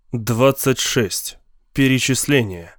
26. Перечисление.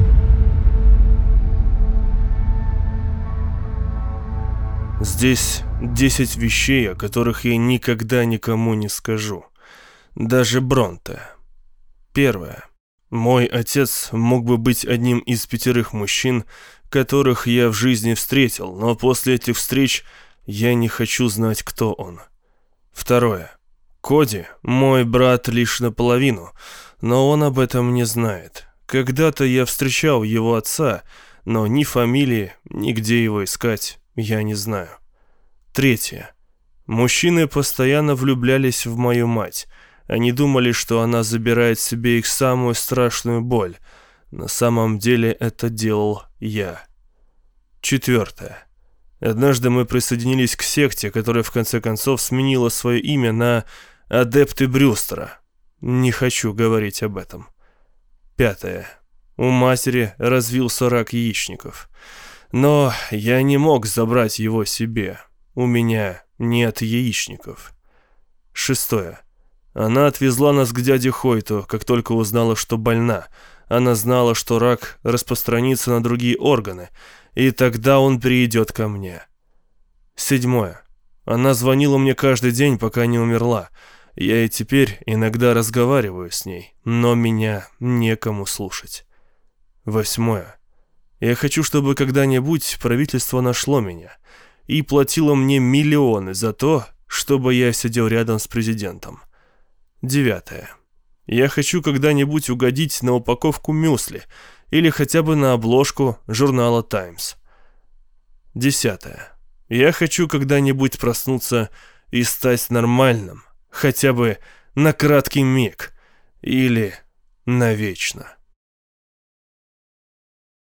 Здесь 10 вещей, о которых я никогда никому не скажу. Даже Бронте. Первое. Мой отец мог бы быть одним из 5 мужчин, которых я в жизни встретил, но после этих встреч я не хочу знать, кто он. Второе. Коди – мой брат лишь наполовину, но он об этом не знает. Когда-то я встречал его отца, но ни фамилии, ни где его искать я не знаю. Третье. Мужчины постоянно влюблялись в мою мать. Они думали, что она забирает себе их самую страшную боль. На самом деле это делал я. Четвертое. Однажды мы присоединились к секте, которая в конце концов сменила свое имя на «Адепты Брюстера». Не хочу говорить об этом. Пятое. У матери развился рак яичников. Но я не мог забрать его себе. У меня нет яичников. Шестое. Она отвезла нас к дяде Хойту, как только узнала, что больна. Она знала, что рак распространится на другие органы, и тогда он перейдет ко мне. Седьмое. Она звонила мне каждый день, пока не умерла. Я и теперь иногда разговариваю с ней, но меня некому слушать. Восьмое. Я хочу, чтобы когда-нибудь правительство нашло меня и платило мне миллионы за то, чтобы я сидел рядом с президентом. Девятое. Я хочу когда-нибудь угодить на упаковку мюсли или хотя бы на обложку журнала «Таймс». Десятое. Я хочу когда-нибудь проснуться и стать нормальным, хотя бы на краткий миг или навечно.